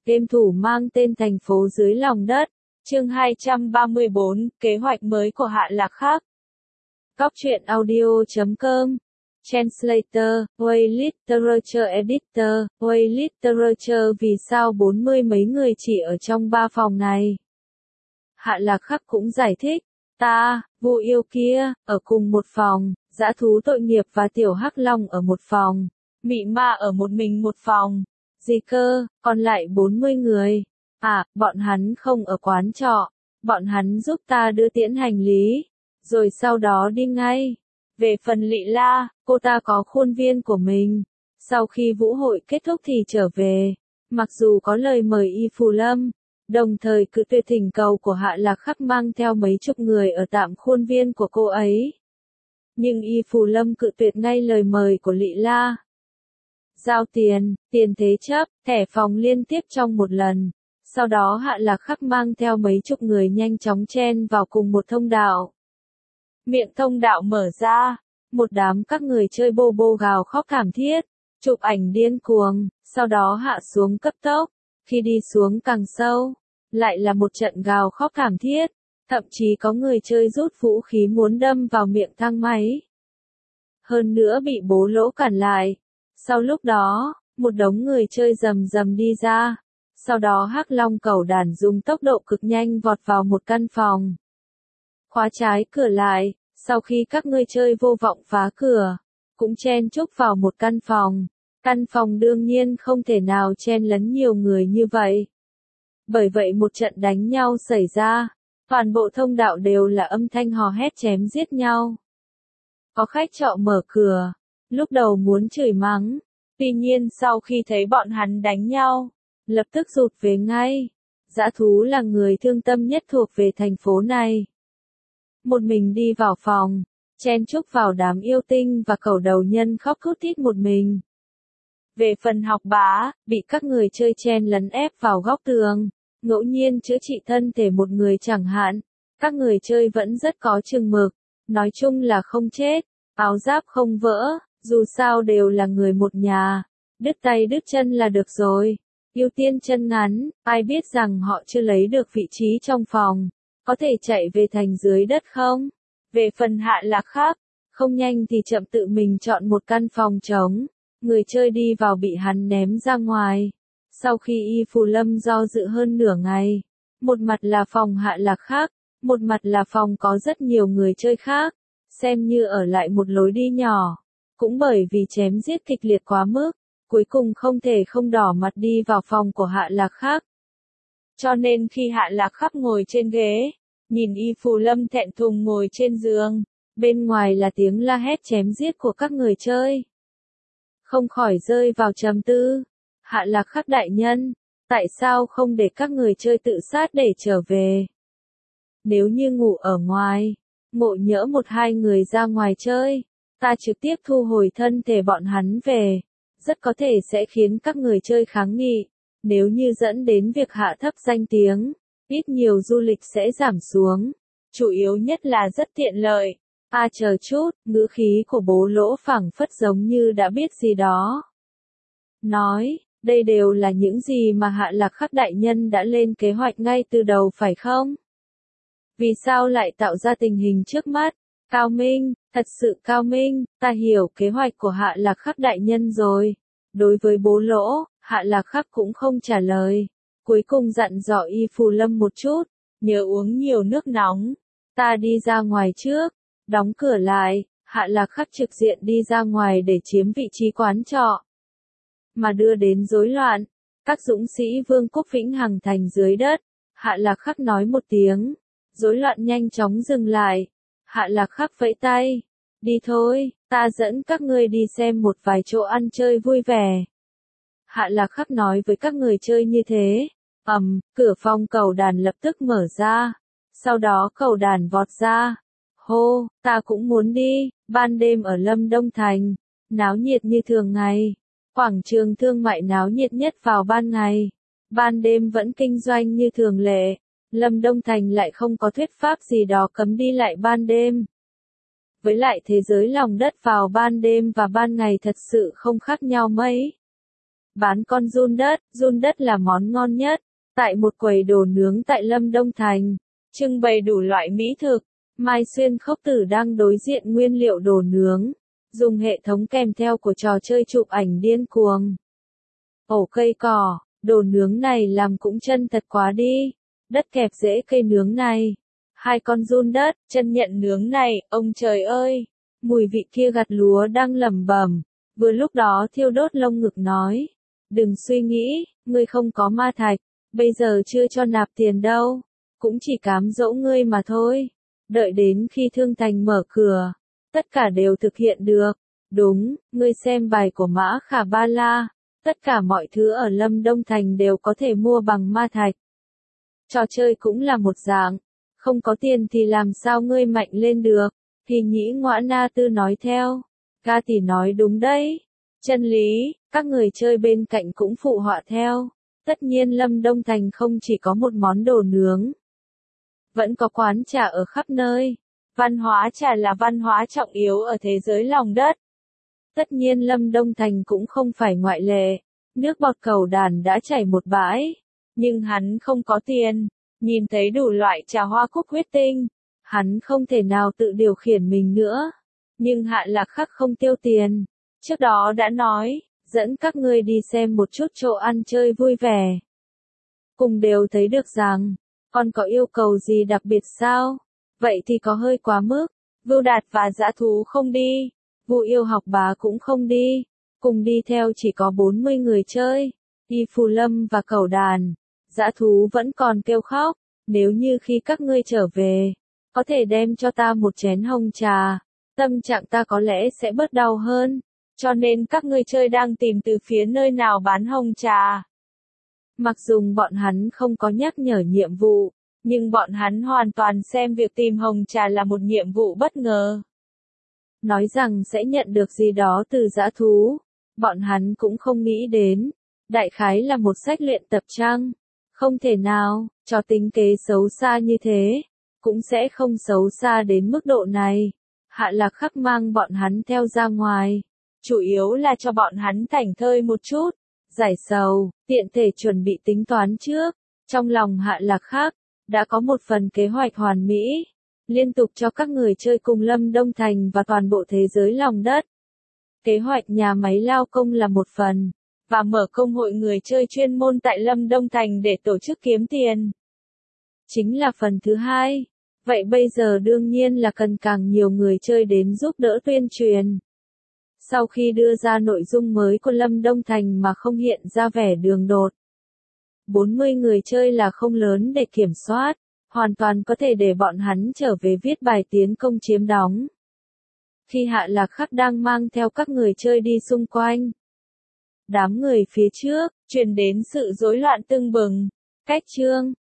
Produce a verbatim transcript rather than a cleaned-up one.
Game thủ mang tên thành phố dưới lòng đất. Chương hai trăm ba mươi bốn, kế hoạch mới của Hạ Lạc Khắc. Góc truyện audio chấm com. Translator, Way Literature Editor, Way Literature. Vì sao bốn mươi mấy người chỉ ở trong ba phòng này? Hạ Lạc Khắc cũng giải thích. Ta, Vu Yêu kia, ở cùng một phòng, dã thú tội nghiệp và tiểu hắc long ở một phòng, mị ma ở một mình một phòng. Gì cơ, còn lại bốn mươi người. À, bọn hắn không ở quán trọ, bọn hắn giúp ta đưa tiễn hành lý, rồi sau đó đi ngay. Về phần Lị La, cô ta có khuôn viên của mình. Sau khi vũ hội kết thúc thì trở về, mặc dù có lời mời Y Phù Lâm, đồng thời cự tuyệt thỉnh cầu của Hạ Lạc Khắc mang theo mấy chục người ở tạm khuôn viên của cô ấy. Nhưng Y Phù Lâm cự tuyệt ngay lời mời của Lị La. Giao tiền, tiền thế chấp, thẻ phòng liên tiếp trong một lần. Sau đó Hạ Lạc Khắc mang theo mấy chục người nhanh chóng chen vào cùng một thông đạo. Miệng thông đạo mở ra, một đám các người chơi bô bô gào khóc thảm thiết, chụp ảnh điên cuồng, sau đó hạ xuống cấp tốc. Khi đi xuống càng sâu, lại là một trận gào khóc thảm thiết, thậm chí có người chơi rút vũ khí muốn đâm vào miệng thang máy. Hơn nữa bị bố lỗ cản lại. Sau lúc đó, một đống người chơi rầm rầm đi ra. Sau đó Hắc Long Cẩu Đản dùng tốc độ cực nhanh vọt vào một căn phòng. Khóa trái cửa lại, sau khi các người chơi vô vọng phá cửa, cũng chen chúc vào một căn phòng. Căn phòng đương nhiên không thể nào chen lấn nhiều người như vậy. Bởi vậy một trận đánh nhau xảy ra, toàn bộ thông đạo đều là âm thanh hò hét chém giết nhau. Có khách trọ mở cửa, lúc đầu muốn chửi mắng, tuy nhiên sau khi thấy bọn hắn đánh nhau, lập tức rụt về ngay. Dã thú là người thương tâm nhất thuộc về thành phố này. Một mình đi vào phòng, chen chúc vào đám yêu tinh và cẩu đầu nhân khóc thút thít một mình. Về phần Học Bá, bị các người chơi chen lấn ép vào góc tường, ngẫu nhiên chữa trị thân thể một người chẳng hạn. Các người chơi vẫn rất có chừng mực, nói chung là không chết, áo giáp không vỡ, dù sao đều là người một nhà, đứt tay đứt chân là được rồi. Ưu tiên chân ngắn, ai biết rằng họ chưa lấy được vị trí trong phòng, có thể chạy về thành dưới đất không? Về phần Hạ Lạc Khắc, không nhanh thì chậm tự mình chọn một căn phòng trống, người chơi đi vào bị hắn ném ra ngoài. Sau khi Y Phù Lâm do dự hơn nửa ngày, một mặt là phòng Hạ Lạc Khắc, một mặt là phòng có rất nhiều người chơi khác, xem như ở lại một lối đi nhỏ, cũng bởi vì chém giết kịch liệt quá mức. Cuối cùng không thể không đỏ mặt đi vào phòng của Hạ Lạc Khắc. Cho nên khi Hạ Lạc Khắc ngồi trên ghế, nhìn Y Phù Lâm thẹn thùng ngồi trên giường, bên ngoài là tiếng la hét chém giết của các người chơi. Không khỏi rơi vào trầm tư. Hạ Lạc Khắc đại nhân, tại sao không để các người chơi tự sát để trở về? Nếu như ngủ ở ngoài, ngộ nhỡ một hai người ra ngoài chơi, ta trực tiếp thu hồi thân thể bọn hắn về. Rất có thể sẽ khiến các người chơi kháng nghị, nếu như dẫn đến việc hạ thấp danh tiếng, ít nhiều du lịch sẽ giảm xuống, chủ yếu nhất là rất tiện lợi. À chờ chút, ngữ khí của bố lỗ phảng phất giống như đã biết gì đó. Nói, đây đều là những gì mà Hạ Lạc Khắc đại nhân đã lên kế hoạch ngay từ đầu phải không? Vì sao lại tạo ra tình hình trước mắt? Cao minh, thật sự cao minh, ta hiểu kế hoạch của Hạ Lạc Khắc đại nhân rồi. Đối với bố lỗ, Hạ Lạc Khắc cũng không trả lời. Cuối cùng dặn dò Y Phù Lâm một chút, nhớ uống nhiều nước nóng. Ta đi ra ngoài trước, đóng cửa lại, Hạ Lạc Khắc trực diện đi ra ngoài để chiếm vị trí quán trọ. Mà đưa đến rối loạn, các dũng sĩ Vương quốc Vĩnh Hằng thành dưới đất. Hạ Lạc Khắc nói một tiếng, rối loạn nhanh chóng dừng lại. Hạ Lạc Khắc vẫy tay, đi thôi, ta dẫn các ngươi đi xem một vài chỗ ăn chơi vui vẻ. Hạ Lạc Khắc nói với các người chơi như thế, ầm, um, cửa phòng Cẩu Đản lập tức mở ra, sau đó Cẩu Đản vọt ra, hô, ta cũng muốn đi. Ban đêm ở Lâm Đông Thành, náo nhiệt như thường ngày, quảng trường thương mại náo nhiệt nhất vào ban ngày, ban đêm vẫn kinh doanh như thường lệ. Lâm Đông Thành lại không có thuyết pháp gì đó cấm đi lại ban đêm. Với lại thế giới lòng đất vào ban đêm và ban ngày thật sự không khác nhau mấy. Bán con giun đất, giun đất là món ngon nhất. Tại một quầy đồ nướng tại Lâm Đông Thành, trưng bày đủ loại mỹ thực, Mai Xuyên Khốc Tử đang đối diện nguyên liệu đồ nướng, dùng hệ thống kèm theo của trò chơi chụp ảnh điên cuồng. Ổ cây cỏ, đồ nướng này làm cũng chân thật quá đi. Đất kẹp rễ cây nướng này. Hai con giun đất, chân nhận nướng này, ông trời ơi. Mùi vị kia gặt lúa đang lẩm bẩm. Vừa lúc đó thiêu đốt lông ngực nói. Đừng suy nghĩ, ngươi không có ma thạch. Bây giờ chưa cho nạp tiền đâu. Cũng chỉ cám dỗ ngươi mà thôi. Đợi đến khi Thương Thành mở cửa. Tất cả đều thực hiện được. Đúng, ngươi xem bài của Mã Khả Ba La. Tất cả mọi thứ ở Lâm Đông Thành đều có thể mua bằng ma thạch. Trò chơi cũng là một dạng. Không có tiền thì làm sao ngươi mạnh lên được. Thì Nhĩ Ngoã Na Tư nói theo. Ca tỷ nói đúng đấy. Chân lý, các người chơi bên cạnh cũng phụ họa theo. Tất nhiên Lâm Đông Thành không chỉ có một món đồ nướng. Vẫn có quán trà ở khắp nơi. Văn hóa trà là văn hóa trọng yếu ở thế giới lòng đất. Tất nhiên Lâm Đông Thành cũng không phải ngoại lệ. Nước bọt cầu đàn đã chảy một bãi. Nhưng hắn không có tiền. Nhìn thấy đủ loại trà hoa cúc huyết tinh. Hắn không thể nào tự điều khiển mình nữa. Nhưng Hạ Lạc Khắc không tiêu tiền. Trước đó đã nói, dẫn các ngươi đi xem một chút chỗ ăn chơi vui vẻ. Cùng đều thấy được rằng, còn có yêu cầu gì đặc biệt sao? Vậy thì có hơi quá mức. Vưu Đạt và Dã Thú không đi. Vu Yêu Học Bá cũng không đi. Cùng đi theo chỉ có bốn mươi người chơi. Y Phù Lâm và Cẩu Đàn. Dã Thú vẫn còn kêu khóc. Nếu như khi các ngươi trở về, có thể đem cho ta một chén hồng trà, tâm trạng ta có lẽ sẽ bớt đau hơn. Cho nên các ngươi chơi đang tìm từ phía nơi nào bán hồng trà. Mặc dù bọn hắn không có nhắc nhở nhiệm vụ, nhưng bọn hắn hoàn toàn xem việc tìm hồng trà là một nhiệm vụ bất ngờ. Nói rằng sẽ nhận được gì đó từ Dã Thú, bọn hắn cũng không nghĩ đến. Đại khái là một sách luyện tập chăng? Không thể nào, cho tính kế xấu xa như thế, cũng sẽ không xấu xa đến mức độ này. Hạ Lạc Khắc mang bọn hắn theo ra ngoài, chủ yếu là cho bọn hắn thảnh thơi một chút, giải sầu, tiện thể chuẩn bị tính toán trước. Trong lòng Hạ Lạc Khắc, đã có một phần kế hoạch hoàn mỹ, liên tục cho các người chơi cùng Lâm Đông Thành và toàn bộ thế giới lòng đất. Kế hoạch nhà máy lao công là một phần, và mở công hội người chơi chuyên môn tại Lâm Đông Thành để tổ chức kiếm tiền. Chính là phần thứ hai. Vậy bây giờ đương nhiên là cần càng nhiều người chơi đến giúp đỡ tuyên truyền. Sau khi đưa ra nội dung mới của Lâm Đông Thành mà không hiện ra vẻ đường đột. bốn mươi người chơi là không lớn để kiểm soát, hoàn toàn có thể để bọn hắn trở về viết bài tiến công chiếm đóng. Khi Hạ Lạc Khắc đang mang theo các người chơi đi xung quanh, đám người phía trước, truyền đến sự rối loạn tưng bừng. Cách chương